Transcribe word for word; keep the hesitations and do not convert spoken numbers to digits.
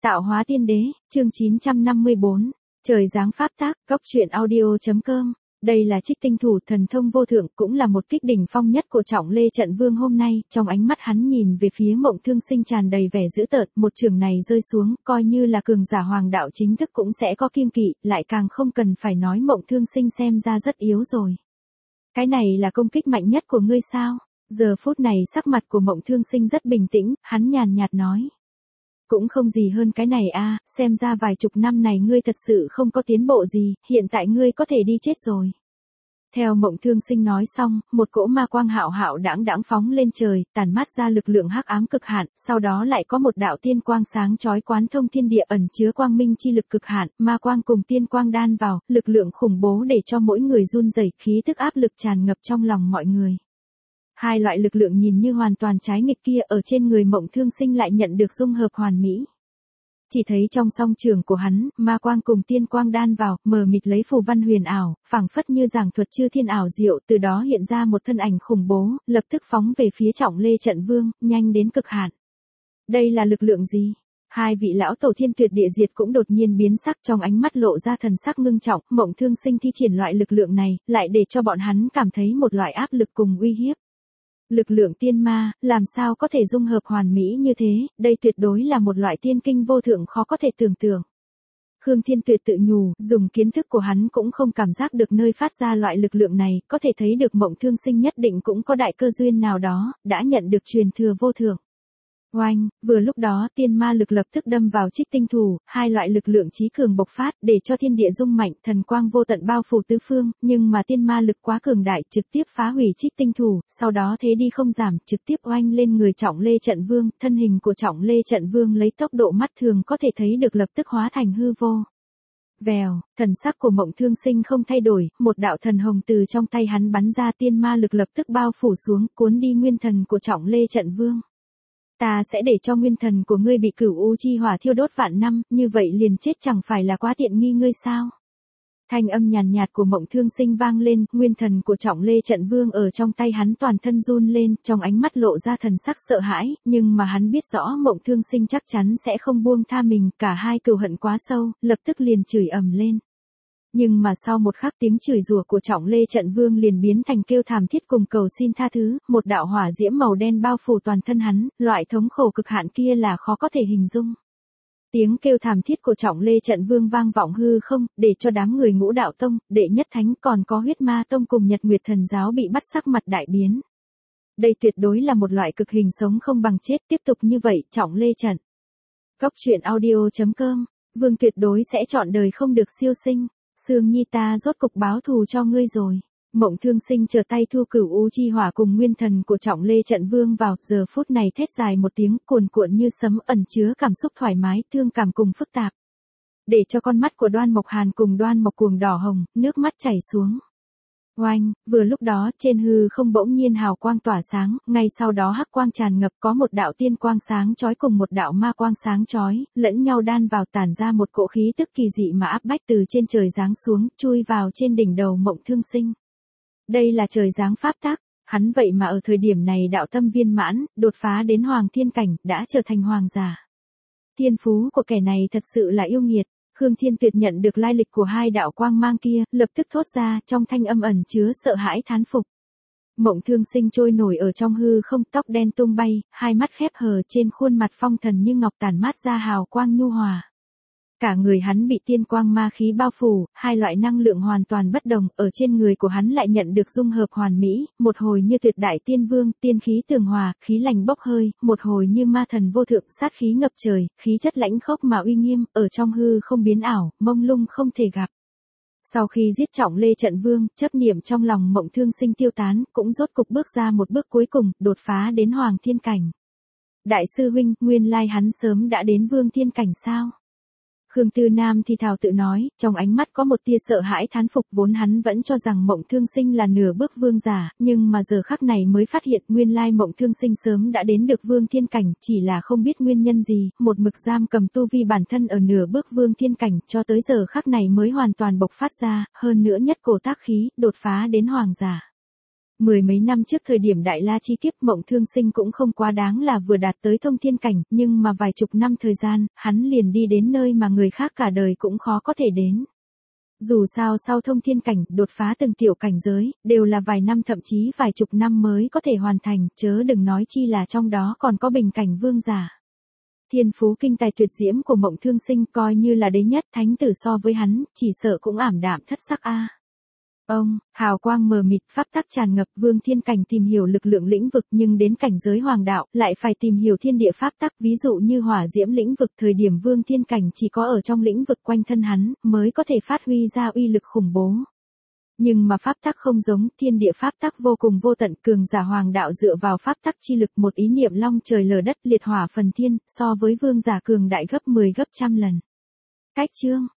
Tạo hóa tiên đế, chương chín trăm năm mươi bốn, trời giáng pháp tác, góc truyện audio.com. Đây là trích tinh thủ thần thông vô thượng, cũng là một kích đỉnh phong nhất của Trọng Lê Trận Vương hôm nay. Trong ánh mắt hắn nhìn về phía Mộng Thương Sinh tràn đầy vẻ dữ tợn, một trường này rơi xuống, coi như là cường giả hoàng đạo chính thức cũng sẽ có kiêng kỵ, lại càng không cần phải nói Mộng Thương Sinh xem ra rất yếu rồi. Cái này là công kích mạnh nhất của ngươi sao? Giờ phút này sắc mặt của Mộng Thương Sinh rất bình tĩnh, hắn nhàn nhạt nói. Cũng không gì hơn cái này a, xem ra vài chục năm này ngươi thật sự không có tiến bộ gì, hiện tại ngươi có thể đi chết rồi. Theo Mộng Thương Sinh nói xong, một cỗ ma quang hạo hạo đãng đãng phóng lên trời, tản mát ra lực lượng hắc ám cực hạn, sau đó lại có một đạo tiên quang sáng chói quán thông thiên địa ẩn chứa quang minh chi lực cực hạn, ma quang cùng tiên quang đan vào, lực lượng khủng bố để cho mỗi người run rẩy, khí tức áp lực tràn ngập trong lòng mọi người. Hai loại lực lượng nhìn như hoàn toàn trái nghịch kia ở trên người Mộng Thương Sinh lại nhận được dung hợp hoàn mỹ. Chỉ thấy trong song trường của hắn, ma quang cùng tiên quang đan vào, mờ mịt lấy phù văn huyền ảo, phảng phất như giảng thuật chư thiên ảo diệu, từ đó hiện ra một thân ảnh khủng bố, lập tức phóng về phía Trọng Lê Trận Vương, nhanh đến cực hạn. Đây là lực lượng gì? Hai vị lão tổ thiên tuyệt địa diệt cũng đột nhiên biến sắc, trong ánh mắt lộ ra thần sắc ngưng trọng. Mộng Thương Sinh thi triển loại lực lượng này, lại để cho bọn hắn cảm thấy một loại áp lực cùng uy hiếp. Lực lượng tiên ma, làm sao có thể dung hợp hoàn mỹ như thế, đây tuyệt đối là một loại tiên kinh vô thượng khó có thể tưởng tượng. Khương Thiên Tuyệt tự nhủ, dùng kiến thức của hắn cũng không cảm giác được nơi phát ra loại lực lượng này, có thể thấy được Mộng Thương Sinh nhất định cũng có đại cơ duyên nào đó, đã nhận được truyền thừa vô thượng. Oanh, vừa lúc đó tiên ma lực lập tức đâm vào trích tinh thủ, hai loại lực lượng chí cường bộc phát, để cho thiên địa rung mạnh, thần quang vô tận bao phủ tứ phương, nhưng mà tiên ma lực quá cường đại, trực tiếp phá hủy trích tinh thủ, sau đó thế đi không giảm, trực tiếp oanh lên người Trọng Lê Trận Vương, thân hình của Trọng Lê Trận Vương lấy tốc độ mắt thường có thể thấy được lập tức hóa thành hư vô. Vèo, thần sắc của Mộng Thương Sinh không thay đổi, một đạo thần hồng từ trong tay hắn bắn ra, tiên ma lực lập tức bao phủ xuống, cuốn đi nguyên thần của Trọng Lê Trận Vương. Ta sẽ để cho nguyên thần của ngươi bị cửu u chi hỏa thiêu đốt vạn năm, như vậy liền chết chẳng phải là quá tiện nghi ngươi sao? Thanh âm nhàn nhạt của Mộng Thương Sinh vang lên, nguyên thần của Trọng Lê Trận Vương ở trong tay hắn toàn thân run lên, trong ánh mắt lộ ra thần sắc sợ hãi, nhưng mà hắn biết rõ Mộng Thương Sinh chắc chắn sẽ không buông tha mình, cả hai cừu hận quá sâu, lập tức liền chửi ầm lên. Nhưng mà sau một khắc tiếng chửi rủa của Trọng Lê Trận Vương liền biến thành kêu thảm thiết cùng cầu xin tha thứ, một đạo hỏa diễm màu đen bao phủ toàn thân hắn, loại thống khổ cực hạn kia là khó có thể hình dung. Tiếng kêu thảm thiết của Trọng Lê Trận Vương vang vọng hư không, để cho đám người Ngũ Đạo Tông, Đệ Nhất Thánh còn có Huyết Ma Tông cùng Nhật Nguyệt Thần Giáo bị bắt sắc mặt đại biến. Đây tuyệt đối là một loại cực hình sống không bằng chết, tiếp tục như vậy, Trọng Lê Trận. Góc truyện audio.com, Vương tuyệt đối sẽ chọn đời không được siêu sinh. Sương Nhi ta rốt cục báo thù cho ngươi rồi. Mộng Thương Sinh trở tay thu cửu u chi hỏa cùng nguyên thần của Trọng Lê Trận Vương vào, giờ phút này thét dài một tiếng, cuồn cuộn như sấm, ẩn chứa cảm xúc thoải mái, thương cảm cùng phức tạp. Để cho con mắt của Đoan Mộc Hàn cùng Đoan Mộc Cuồng đỏ hồng, nước mắt chảy xuống. Oanh, vừa lúc đó, trên hư không bỗng nhiên hào quang tỏa sáng, ngay sau đó hắc quang tràn ngập, có một đạo tiên quang sáng chói cùng một đạo ma quang sáng chói, lẫn nhau đan vào, tản ra một cỗ khí tức kỳ dị mà áp bách từ trên trời giáng xuống, chui vào trên đỉnh đầu Mộng Thương Sinh. Đây là trời giáng pháp tác, hắn vậy mà ở thời điểm này đạo tâm viên mãn, đột phá đến hoàng thiên cảnh, đã trở thành hoàng giả. Thiên phú của kẻ này thật sự là yêu nghiệt. Khương Thiên Tuyệt nhận được lai lịch của hai đạo quang mang kia, lập tức thốt ra, trong thanh âm ẩn chứa sợ hãi thán phục. Mộng Thương Sinh trôi nổi ở trong hư không, tóc đen tung bay, hai mắt khép hờ, trên khuôn mặt phong thần như ngọc tản mát ra hào quang nhu hòa. Cả người hắn bị tiên quang ma khí bao phủ, hai loại năng lượng hoàn toàn bất đồng, ở trên người của hắn lại nhận được dung hợp hoàn mỹ, một hồi như tuyệt đại tiên vương, tiên khí tường hòa, khí lành bốc hơi, một hồi như ma thần vô thượng, sát khí ngập trời, khí chất lãnh khốc mà uy nghiêm, ở trong hư không biến ảo, mông lung không thể gặp. Sau khi giết Trọng Lê Trận Vương, chấp niệm trong lòng Mộng Thương Sinh tiêu tán, cũng rốt cục bước ra một bước cuối cùng, đột phá đến hoàng thiên cảnh. Đại sư huynh, nguyên lai hắn sớm đã đến vương thiên cảnh sao? Khương Tư Nam thì thào tự nói, trong ánh mắt có một tia sợ hãi thán phục, vốn hắn vẫn cho rằng Mộng Thương Sinh là nửa bước vương giả, nhưng mà giờ khắc này mới phát hiện nguyên lai Mộng Thương Sinh sớm đã đến được vương thiên cảnh, chỉ là không biết nguyên nhân gì, một mực giam cầm tu vi bản thân ở nửa bước vương thiên cảnh, cho tới giờ khắc này mới hoàn toàn bộc phát ra, hơn nữa nhất cổ tác khí, đột phá đến hoàng giả. Mười mấy năm trước thời điểm Đại La chi kiếp, Mộng Thương Sinh cũng không quá đáng là vừa đạt tới thông thiên cảnh, nhưng mà vài chục năm thời gian, hắn liền đi đến nơi mà người khác cả đời cũng khó có thể đến. Dù sao sau thông thiên cảnh, đột phá từng tiểu cảnh giới, đều là vài năm thậm chí vài chục năm mới có thể hoàn thành, chớ đừng nói chi là trong đó còn có bình cảnh vương giả. Thiên phú kinh tài tuyệt diễm của Mộng Thương Sinh coi như là đế nhất, thánh tử so với hắn, chỉ sợ cũng ảm đạm thất sắc a. Ông, hào quang mờ mịt, pháp tắc tràn ngập, Vương Thiên Cảnh tìm hiểu lực lượng lĩnh vực, nhưng đến cảnh giới hoàng đạo, lại phải tìm hiểu thiên địa pháp tắc, ví dụ như hỏa diễm lĩnh vực, thời điểm Vương Thiên Cảnh chỉ có ở trong lĩnh vực quanh thân hắn, mới có thể phát huy ra uy lực khủng bố. Nhưng mà pháp tắc không giống, thiên địa pháp tắc vô cùng vô tận, cường giả hoàng đạo dựa vào pháp tắc chi lực, một ý niệm long trời lở đất, liệt hỏa phần thiên, so với vương giả cường đại gấp mười gấp trăm lần. Cách chương